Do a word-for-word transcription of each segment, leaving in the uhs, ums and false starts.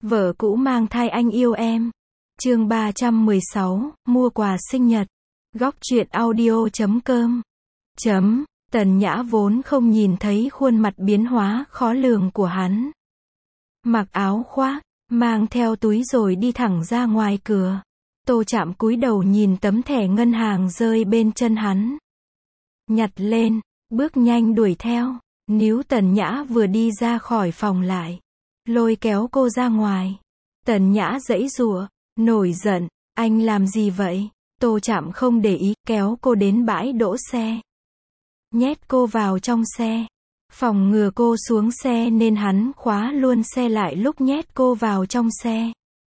Vợ cũ mang thai anh yêu em. Chương ba trăm mười sáu, mua quà sinh nhật. Góc truyện audio chấm com. Chấm, Tần Nhã vốn không nhìn thấy khuôn mặt biến hóa khó lường của hắn. Mặc áo khoác, mang theo túi rồi đi thẳng ra ngoài cửa. Tô Trạm cúi đầu nhìn tấm thẻ ngân hàng rơi bên chân hắn. Nhặt lên, bước nhanh đuổi theo. Níu Tần Nhã vừa đi ra khỏi phòng lại. Lôi kéo cô ra ngoài. Tần Nhã giãy giụa, nổi giận, anh làm gì vậy? Tô Trạm không để ý, kéo cô đến bãi đỗ xe. Nhét cô vào trong xe. Phòng ngừa cô xuống xe nên hắn khóa luôn xe lại lúc nhét cô vào trong xe.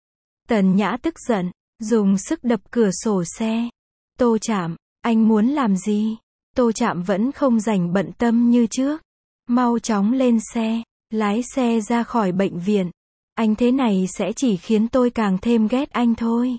Tần Nhã tức giận, dùng sức đập cửa sổ xe. Tô Trạm, anh muốn làm gì? Tô Trạm vẫn không rảnh bận tâm như trước. Mau chóng lên xe, lái xe ra khỏi bệnh viện. Anh thế này sẽ chỉ khiến tôi càng thêm ghét anh thôi.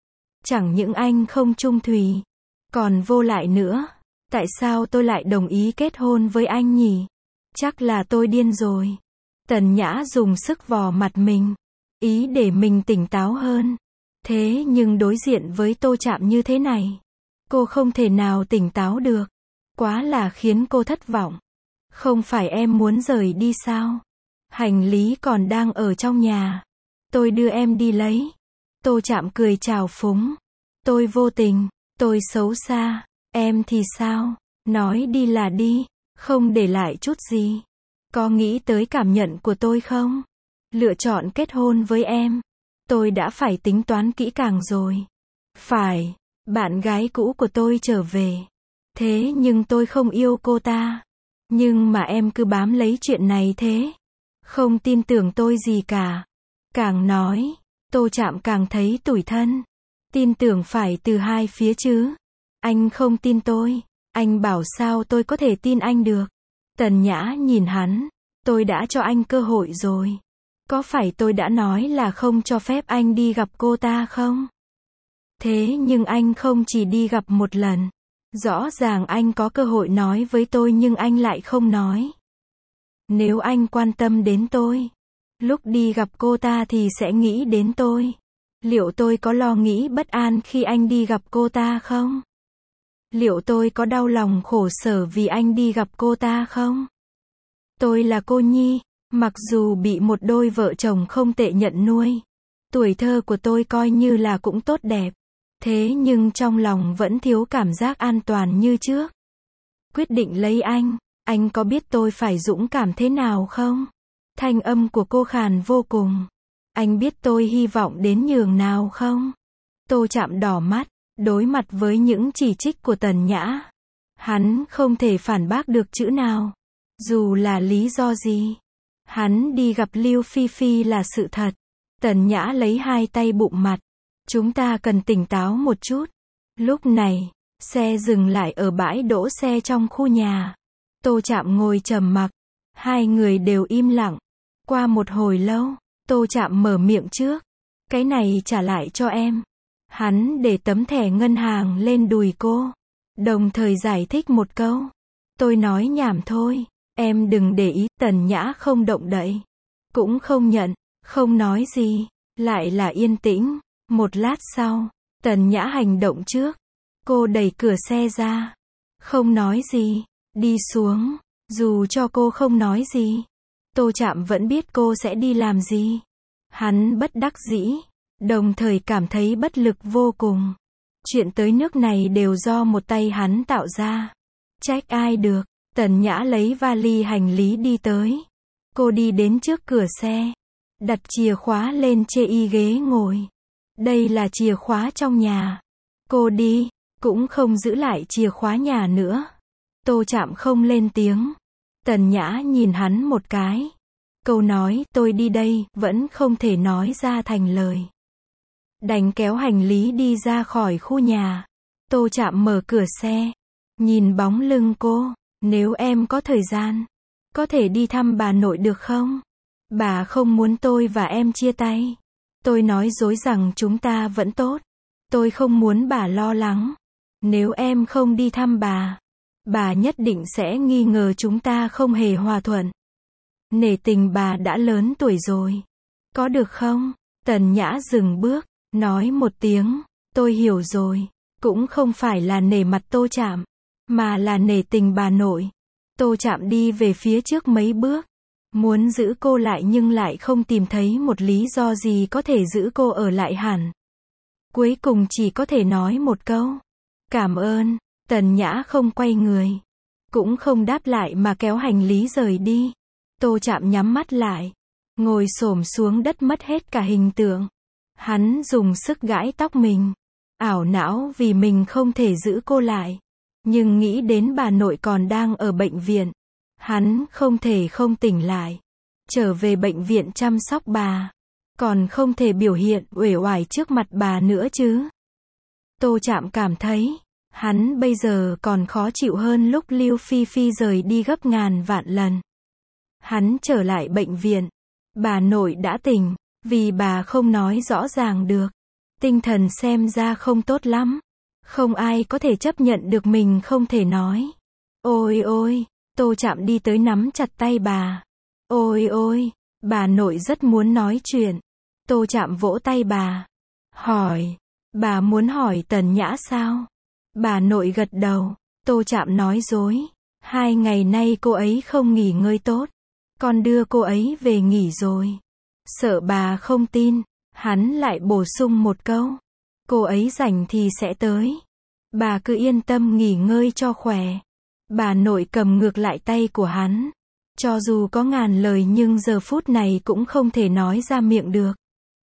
Chẳng những anh không trung thủy, còn vô lại nữa. Tại sao tôi lại đồng ý kết hôn với anh nhỉ? Chắc là tôi điên rồi. Tần Nhã dùng sức vò mặt mình, ý để mình tỉnh táo hơn. Thế nhưng đối diện với Tô Trạm như thế này, cô không thể nào tỉnh táo được. Quá là khiến cô thất vọng. Không phải em muốn rời đi sao? Hành lý còn đang ở trong nhà. Tôi đưa em đi lấy. Tô Trạm cười trào phúng. Tôi vô tình, tôi xấu xa. Em thì sao? Nói đi là đi, không để lại chút gì. Có nghĩ tới cảm nhận của tôi không? Lựa chọn kết hôn với em, tôi đã phải tính toán kỹ càng rồi. Phải, bạn gái cũ của tôi trở về. Thế nhưng tôi không yêu cô ta. Nhưng mà em cứ bám lấy chuyện này thế. Không tin tưởng tôi gì cả. Càng nói, Tô Trạm càng thấy tủi thân. Tin tưởng phải từ hai phía chứ. Anh không tin tôi. Anh bảo sao tôi có thể tin anh được. Tần Nhã nhìn hắn. Tôi đã cho anh cơ hội rồi. Có phải tôi đã nói là không cho phép anh đi gặp cô ta không? Thế nhưng anh không chỉ đi gặp một lần. Rõ ràng anh có cơ hội nói với tôi nhưng anh lại không nói. Nếu anh quan tâm đến tôi, lúc đi gặp cô ta thì sẽ nghĩ đến tôi. Liệu tôi có lo nghĩ bất an khi anh đi gặp cô ta không? Liệu tôi có đau lòng khổ sở vì anh đi gặp cô ta không? Tôi là cô nhi, mặc dù bị một đôi vợ chồng không tệ nhận nuôi. Tuổi thơ của tôi coi như là cũng tốt đẹp. Thế nhưng trong lòng vẫn thiếu cảm giác an toàn như trước. Quyết định lấy anh, anh có biết tôi phải dũng cảm thế nào không? Thanh âm của cô khàn vô cùng. Anh biết tôi hy vọng đến nhường nào không? Tô Trạm đỏ mắt, đối mặt với những chỉ trích của Tần Nhã. Hắn không thể phản bác được chữ nào. Dù là lý do gì. Hắn đi gặp Lưu Phi Phi là sự thật. Tần Nhã lấy hai tay bụng mặt. Chúng ta cần tỉnh táo một chút. Lúc này, xe dừng lại ở bãi đỗ xe trong khu nhà. Tô Trạm ngồi trầm mặc. Hai người đều im lặng. Qua một hồi lâu, Tô Trạm mở miệng trước. Cái này trả lại cho em. Hắn để tấm thẻ ngân hàng lên đùi cô. Đồng thời giải thích một câu. Tôi nói nhảm thôi. Em đừng để ý. Tần Nhã không động đậy. Cũng không nhận. Không nói gì. Lại là yên tĩnh. Một lát sau, Tần Nhã hành động trước. Cô đẩy cửa xe ra. Không nói gì. Đi xuống. Dù cho cô không nói gì, Tô Trạm vẫn biết cô sẽ đi làm gì. Hắn bất đắc dĩ, đồng thời cảm thấy bất lực vô cùng. Chuyện tới nước này đều do một tay hắn tạo ra. Trách ai được. Tần Nhã lấy vali hành lý đi tới. Cô đi đến trước cửa xe. Đặt chìa khóa lên chê y ghế ngồi. Đây là chìa khóa trong nhà. Cô đi, cũng không giữ lại chìa khóa nhà nữa. Tô Trạm không lên tiếng. Tần Nhã nhìn hắn một cái. Câu nói tôi đi đây vẫn không thể nói ra thành lời. Đành kéo hành lý đi ra khỏi khu nhà. Tô Trạm mở cửa xe. Nhìn bóng lưng cô. Nếu em có thời gian, có thể đi thăm bà nội được không? Bà không muốn tôi và em chia tay. Tôi nói dối rằng chúng ta vẫn tốt. Tôi không muốn bà lo lắng. Nếu em không đi thăm bà, bà nhất định sẽ nghi ngờ chúng ta không hề hòa thuận. Nể tình bà đã lớn tuổi rồi. Có được không? Tần Nhã dừng bước, nói một tiếng, tôi hiểu rồi. Cũng không phải là nể mặt Tô Trạm, mà là nể tình bà nội. Tô Trạm đi về phía trước mấy bước, muốn giữ cô lại nhưng lại không tìm thấy một lý do gì có thể giữ cô ở lại hẳn. Cuối cùng chỉ có thể nói một câu, cảm ơn. Tần Nhã không quay người, cũng không đáp lại mà kéo hành lý rời đi. Tô Trạm nhắm mắt lại, ngồi xổm xuống đất mất hết cả hình tượng. Hắn dùng sức gãi tóc mình, ảo não vì mình không thể giữ cô lại. Nhưng nghĩ đến bà nội còn đang ở bệnh viện, hắn không thể không tỉnh lại. Trở về bệnh viện chăm sóc bà, còn không thể biểu hiện uể oải trước mặt bà nữa chứ. Tô Trạm cảm thấy, hắn bây giờ còn khó chịu hơn lúc Lưu Phi Phi rời đi gấp ngàn vạn lần. Hắn trở lại bệnh viện, bà nội đã tỉnh, vì bà không nói rõ ràng được. Tinh thần xem ra không tốt lắm. Không ai có thể chấp nhận được mình không thể nói. Ôi ôi, Tô Trạm đi tới nắm chặt tay bà. Ôi ôi, bà nội rất muốn nói chuyện. Tô Trạm vỗ tay bà, hỏi, bà muốn hỏi Tần Nhã sao? Bà nội gật đầu. Tô Trạm nói dối, hai ngày nay cô ấy không nghỉ ngơi tốt, con đưa cô ấy về nghỉ rồi. Sợ bà không tin, hắn lại bổ sung một câu, cô ấy rảnh thì sẽ tới. Bà cứ yên tâm nghỉ ngơi cho khỏe. Bà nội cầm ngược lại tay của hắn. Cho dù có ngàn lời nhưng giờ phút này cũng không thể nói ra miệng được.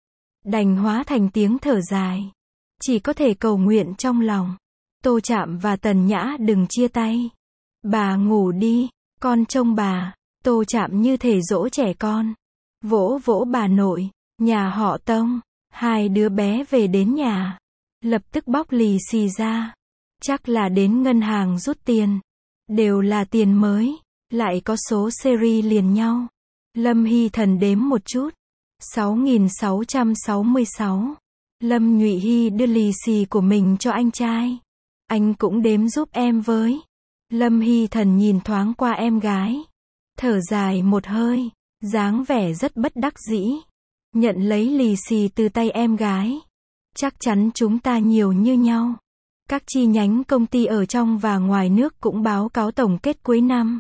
Đành hóa thành tiếng thở dài. Chỉ có thể cầu nguyện trong lòng. Tô Trạm và Tần Nhã đừng chia tay. Bà ngủ đi, con trông bà. Tô Trạm như thể dỗ trẻ con. Vỗ vỗ bà nội. Nhà họ Tông. Hai đứa bé về đến nhà, lập tức bóc lì xì ra. Chắc là đến ngân hàng rút tiền. Đều là tiền mới, lại có số series liền nhau. Lâm Hy Thần đếm một chút. sáu nghìn sáu trăm sáu mươi sáu. Lâm Nhụy Hy đưa lì xì của mình cho anh trai. Anh cũng đếm giúp em với. Lâm Hy Thần nhìn thoáng qua em gái, thở dài một hơi, dáng vẻ rất bất đắc dĩ. Nhận lấy lì xì từ tay em gái. Chắc chắn chúng ta nhiều như nhau. Các chi nhánh công ty ở trong và ngoài nước cũng báo cáo tổng kết cuối năm.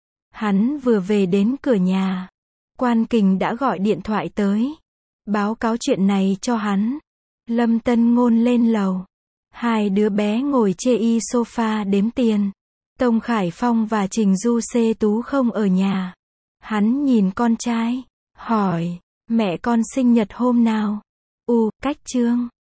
Hắn vừa về đến cửa nhà, Quan Kình đã gọi điện thoại tới, báo cáo chuyện này cho hắn. Lâm Tân Ngôn lên lầu. Hai đứa bé ngồi chê y sofa đếm tiền. Tông Khải Phong và Trình Du Xê Tú không ở nhà. Hắn nhìn con trai, hỏi, mẹ con sinh nhật hôm nào? U, cách chương.